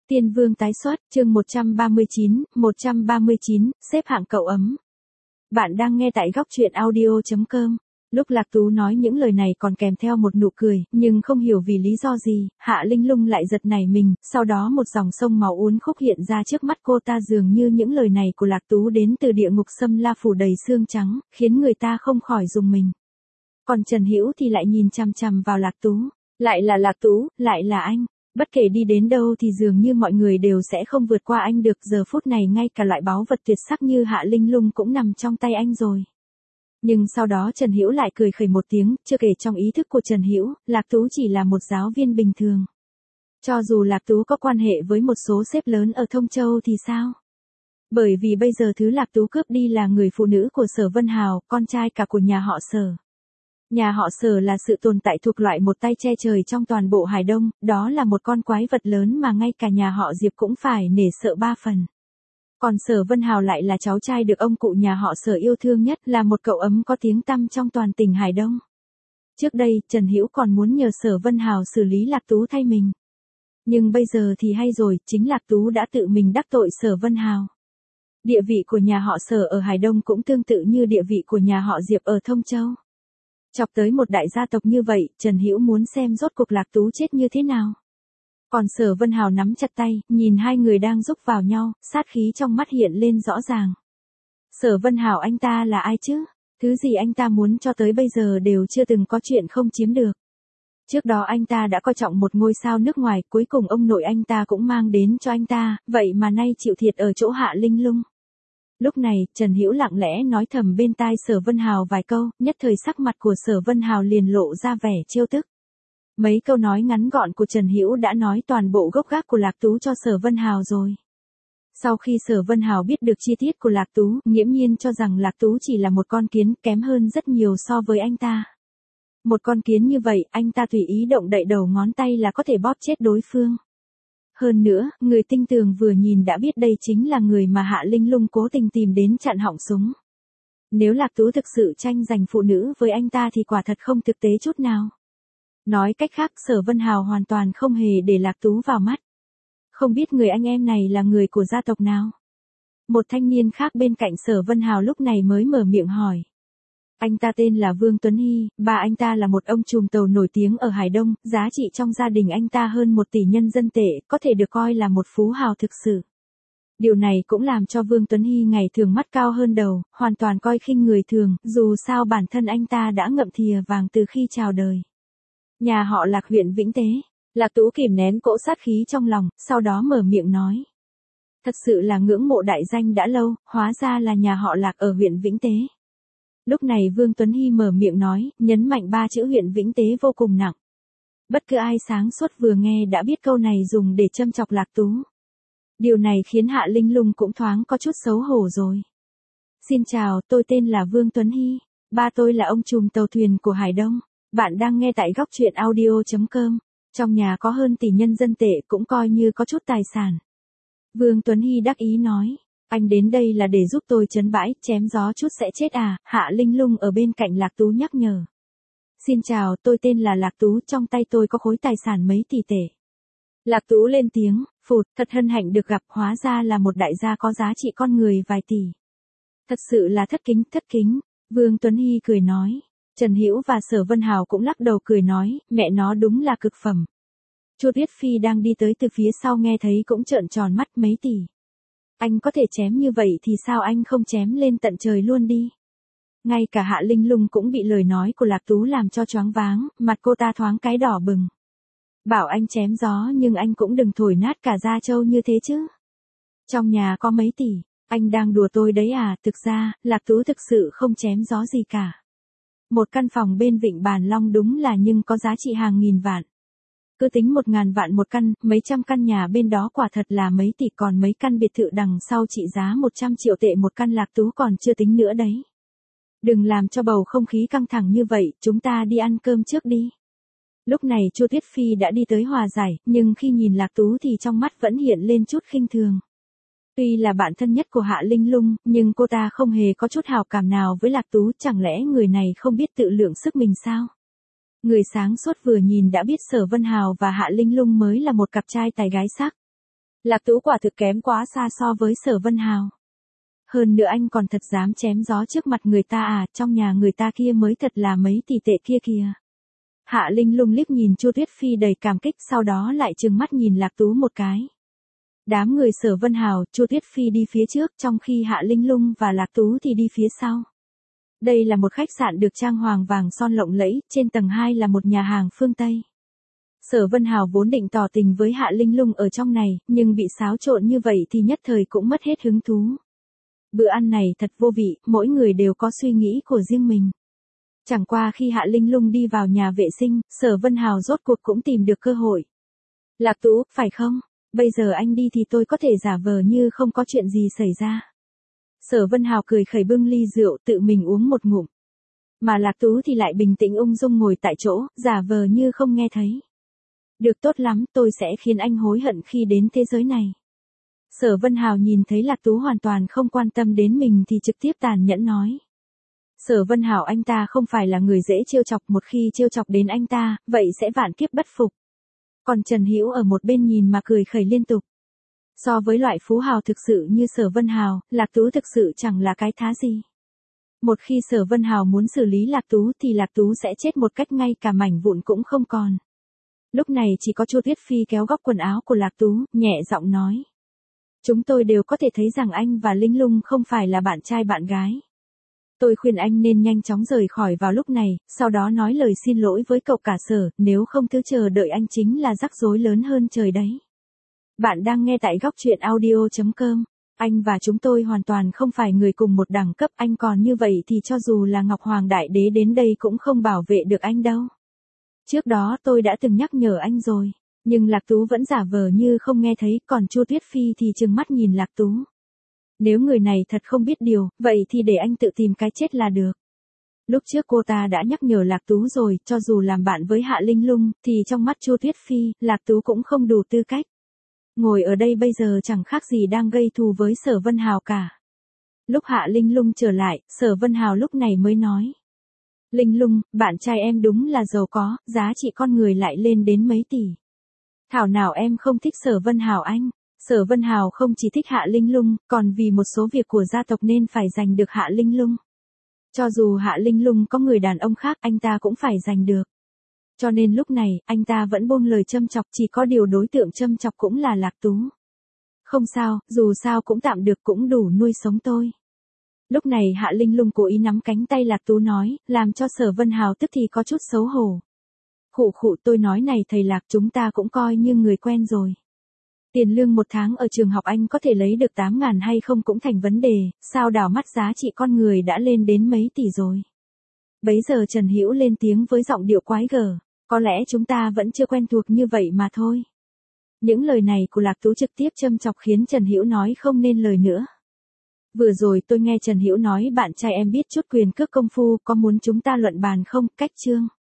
Tiên Vương tái xuất, chương 139, xếp hạng cậu ấm. Bạn đang nghe tại góc truyện audio.com. Lúc Lạc Tú nói những lời này còn kèm theo một nụ cười, nhưng không hiểu vì lý do gì, Hạ Linh Lung lại giật nảy mình, sau đó một dòng sông máu uốn khúc hiện ra trước mắt cô ta, dường như những lời này của Lạc Tú đến từ địa ngục Xâm La phủ đầy xương trắng, khiến người ta không khỏi rùng mình. Còn Trần Hữu thì lại nhìn chằm chằm vào Lạc Tú, lại là Lạc Tú, lại là anh. Bất kể đi đến đâu thì dường như mọi người đều sẽ không vượt qua anh được, giờ phút này ngay cả loại báu vật tuyệt sắc như Hạ Linh Lung cũng nằm trong tay anh rồi. Nhưng sau đó Trần Hữu lại cười khẩy một tiếng, chưa kể trong ý thức của Trần Hữu, Lạc Tú chỉ là một giáo viên bình thường. Cho dù Lạc Tú có quan hệ với một số sếp lớn ở Thông Châu thì sao? Bởi vì bây giờ thứ Lạc Tú cướp đi là người phụ nữ của Sở Vân Hào, con trai cả của nhà họ Sở. Nhà họ Sở là sự tồn tại thuộc loại một tay che trời trong toàn bộ Hải Đông, đó là một con quái vật lớn mà ngay cả nhà họ Diệp cũng phải nể sợ ba phần. Còn Sở Vân Hào lại là cháu trai được ông cụ nhà họ Sở yêu thương nhất, là một cậu ấm có tiếng tăm trong toàn tỉnh Hải Đông. Trước đây, Trần Hữu còn muốn nhờ Sở Vân Hào xử lý Lạc Tú thay mình. Nhưng bây giờ thì hay rồi, chính Lạc Tú đã tự mình đắc tội Sở Vân Hào. Địa vị của nhà họ Sở ở Hải Đông cũng tương tự như địa vị của nhà họ Diệp ở Thông Châu. Chọc tới một đại gia tộc như vậy, Trần Hữu muốn xem rốt cuộc Lạc Tú chết như thế nào. Còn Sở Vân Hào nắm chặt tay, nhìn hai người đang rúc vào nhau, sát khí trong mắt hiện lên rõ ràng. Sở Vân Hào anh ta là ai chứ? Thứ gì anh ta muốn cho tới bây giờ đều chưa từng có chuyện không chiếm được. Trước đó anh ta đã coi trọng một ngôi sao nước ngoài, cuối cùng ông nội anh ta cũng mang đến cho anh ta, vậy mà nay chịu thiệt ở chỗ Hạ Linh Lung. Lúc này, Trần Hữu lặng lẽ nói thầm bên tai Sở Vân Hào vài câu, nhất thời sắc mặt của Sở Vân Hào liền lộ ra vẻ trêu tức. Mấy câu nói ngắn gọn của Trần Hữu đã nói toàn bộ gốc gác của Lạc Tú cho Sở Vân Hào rồi. Sau khi Sở Vân Hào biết được chi tiết của Lạc Tú, nghiễm nhiên cho rằng Lạc Tú chỉ là một con kiến, kém hơn rất nhiều so với anh ta. Một con kiến như vậy, anh ta tùy ý động đậy đầu ngón tay là có thể bóp chết đối phương. Hơn nữa, người tinh tường vừa nhìn đã biết đây chính là người mà Hạ Linh Lung cố tình tìm đến chặn họng súng. Nếu Lạc Tú thực sự tranh giành phụ nữ với anh ta thì quả thật không thực tế chút nào. Nói cách khác, Sở Vân Hào hoàn toàn không hề để Lạc Tú vào mắt. Không biết người anh em này là người của gia tộc nào? Một thanh niên khác bên cạnh Sở Vân Hào lúc này mới mở miệng hỏi. Anh ta tên là Vương Tuấn Hy, ba anh ta là một ông trùm tàu nổi tiếng ở Hải Đông, giá trị trong gia đình anh ta hơn 1 tỷ nhân dân tệ, có thể được coi là một phú hào thực sự. Điều này cũng làm cho Vương Tuấn Hy ngày thường mắt cao hơn đầu, hoàn toàn coi khinh người thường, dù sao bản thân anh ta đã ngậm thìa vàng từ khi chào đời. Nhà họ Lạc huyện Vĩnh Tế. Lạc Tú kìm nén cỗ sát khí trong lòng, sau đó mở miệng nói. Thật sự là ngưỡng mộ đại danh đã lâu, hóa ra là nhà họ Lạc ở huyện Vĩnh Tế. Lúc này Vương Tuấn Hy mở miệng nói, nhấn mạnh 3 chữ huyện Vĩnh Tế vô cùng nặng. Bất cứ ai sáng suốt vừa nghe đã biết câu này dùng để châm chọc Lạc Tú. Điều này khiến Hạ Linh Lung cũng thoáng có chút xấu hổ rồi. Xin chào, tôi tên là Vương Tuấn Hy, ba tôi là ông trùm tàu thuyền của Hải Đông. Bạn đang nghe tại góc truyện audio.com. Trong nhà có hơn tỷ nhân dân tệ, cũng coi như có chút tài sản. Vương Tuấn Hy đắc ý nói. Anh đến đây là để giúp tôi trấn bãi, chém gió chút sẽ chết à? Hạ Linh Lung ở bên cạnh Lạc Tú nhắc nhở. Xin chào, tôi tên là Lạc Tú, trong tay tôi có khối tài sản mấy tỷ tệ. Lạc Tú lên tiếng, phụt, thật hân hạnh được gặp, hóa ra là một đại gia có giá trị con người vài tỷ. Thật sự là thất kính. Vương Tuấn Hy cười nói. Trần Hữu và Sở Vân Hào cũng lắc đầu cười nói, mẹ nó đúng là cực phẩm. Chu Tuyết Phi đang đi tới từ phía sau nghe thấy cũng trợn tròn mắt, mấy tỷ. Anh có thể chém như vậy thì sao anh không chém lên tận trời luôn đi. Ngay cả Hạ Linh Lung cũng bị lời nói của Lạc Tú làm cho choáng váng, mặt cô ta thoáng cái đỏ bừng. Bảo anh chém gió nhưng anh cũng đừng thổi nát cả Gia Châu như thế chứ. Trong nhà có mấy tỷ, anh đang đùa tôi đấy à? Thực ra, Lạc Tú thực sự không chém gió gì cả. Một căn phòng bên Vịnh Bàn Long đúng là nhưng có giá trị hàng nghìn vạn. Cứ tính 1.000 vạn một căn, mấy trăm căn nhà bên đó quả thật là mấy tỷ, còn mấy căn biệt thự đằng sau trị giá 100 triệu tệ một căn, Lạc Tú còn chưa tính nữa đấy. Đừng làm cho bầu không khí căng thẳng như vậy, chúng ta đi ăn cơm trước đi. Lúc này Chu Tuyết Phi đã đi tới hòa giải, nhưng khi nhìn Lạc Tú thì trong mắt vẫn hiện lên chút khinh thường. Tuy là bạn thân nhất của Hạ Linh Lung, nhưng cô ta không hề có chút hào cảm nào với Lạc Tú, chẳng lẽ người này không biết tự lượng sức mình sao? Người sáng suốt vừa nhìn đã biết Sở Vân Hào và Hạ Linh Lung mới là một cặp trai tài gái sắc. Lạc Tú quả thực kém quá xa so với Sở Vân Hào. Hơn nữa anh còn thật dám chém gió trước mặt người ta à, trong nhà người ta kia mới thật là mấy tỷ tệ kia kìa. Hạ Linh Lung liếc nhìn Chu Tuyết Phi đầy cảm kích, sau đó lại trừng mắt nhìn Lạc Tú một cái. Đám người Sở Vân Hào, Chu Tuyết Phi đi phía trước, trong khi Hạ Linh Lung và Lạc Tú thì đi phía sau. Đây là một khách sạn được trang hoàng vàng son lộng lẫy, trên tầng 2 là một nhà hàng phương Tây. Sở Vân Hào vốn định tỏ tình với Hạ Linh Lung ở trong này, nhưng bị xáo trộn như vậy thì nhất thời cũng mất hết hứng thú. Bữa ăn này thật vô vị, mỗi người đều có suy nghĩ của riêng mình. Chẳng qua khi Hạ Linh Lung đi vào nhà vệ sinh, Sở Vân Hào rốt cuộc cũng tìm được cơ hội. Lạc Tú, phải không? Bây giờ anh đi thì tôi có thể giả vờ như không có chuyện gì xảy ra. Sở Vân Hào cười khẩy bưng ly rượu tự mình uống một ngụm. Mà Lạc Tú thì lại bình tĩnh ung dung ngồi tại chỗ, giả vờ như không nghe thấy. Được, tốt lắm, tôi sẽ khiến anh hối hận khi đến thế giới này. Sở Vân Hào nhìn thấy Lạc Tú hoàn toàn không quan tâm đến mình thì trực tiếp tàn nhẫn nói. Sở Vân Hào, anh ta không phải là người dễ trêu chọc, một khi trêu chọc đến anh ta, vậy sẽ vạn kiếp bất phục. Còn Trần Hữu ở một bên nhìn mà cười khẩy liên tục. So với loại phú hào thực sự như Sở Vân Hào, Lạc Tú thực sự chẳng là cái thá gì. Một khi Sở Vân Hào muốn xử lý Lạc Tú thì Lạc Tú sẽ chết một cách ngay cả mảnh vụn cũng không còn. Lúc này chỉ có Chu Tuyết Phi kéo góc quần áo của Lạc Tú, nhẹ giọng nói. Chúng tôi đều có thể thấy rằng anh và Linh Lung không phải là bạn trai bạn gái. Tôi khuyên anh nên nhanh chóng rời khỏi vào lúc này, sau đó nói lời xin lỗi với cậu cả Sở, nếu không thứ chờ đợi anh chính là rắc rối lớn hơn trời đấy. Bạn đang nghe tại góc truyện audio.com. Anh và chúng tôi hoàn toàn không phải người cùng một đẳng cấp, anh còn như vậy thì cho dù là Ngọc Hoàng Đại Đế đến đây cũng không bảo vệ được anh đâu. Trước đó tôi đã từng nhắc nhở anh rồi, nhưng Lạc Tú vẫn giả vờ như không nghe thấy, còn Chu Tuyết Phi thì trừng mắt nhìn Lạc Tú. Nếu người này thật không biết điều, vậy thì để anh tự tìm cái chết là được. Lúc trước cô ta đã nhắc nhở Lạc Tú rồi, cho dù làm bạn với Hạ Linh Lung, thì trong mắt Chu Tuyết Phi, Lạc Tú cũng không đủ tư cách. Ngồi ở đây bây giờ chẳng khác gì đang gây thù với Sở Vân Hào cả. Lúc Hạ Linh Lung trở lại, Sở Vân Hào lúc này mới nói. Linh Lung, bạn trai em đúng là giàu có, giá trị con người lại lên đến mấy tỷ. Thảo nào em không thích Sở Vân Hào anh. Sở Vân Hào không chỉ thích Hạ Linh Lung, còn vì một số việc của gia tộc nên phải giành được Hạ Linh Lung. Cho dù Hạ Linh Lung có người đàn ông khác, anh ta cũng phải giành được. Cho nên lúc này, anh ta vẫn buông lời châm chọc, chỉ có điều đối tượng châm chọc cũng là Lạc Tú. Không sao, dù sao cũng tạm được, cũng đủ nuôi sống tôi. Lúc này Hạ Linh Lung cố ý nắm cánh tay Lạc Tú nói, làm cho Sở Vân Hào tức thì có chút xấu hổ. Khụ khụ, tôi nói này thầy Lạc, chúng ta cũng coi như người quen rồi. Tiền lương một tháng ở trường học anh có thể lấy được 8.000 hay không cũng thành vấn đề, sao đảo mắt giá trị con người đã lên đến mấy tỷ rồi. Bấy giờ Trần Hữu lên tiếng với giọng điệu quái gở, có lẽ chúng ta vẫn chưa quen thuộc như vậy mà thôi. Những lời này của Lạc Tú trực tiếp châm chọc khiến Trần Hữu nói không nên lời nữa. Vừa rồi tôi nghe Trần Hữu nói bạn trai em biết chút quyền cước công phu, có muốn chúng ta luận bàn không, cách chương.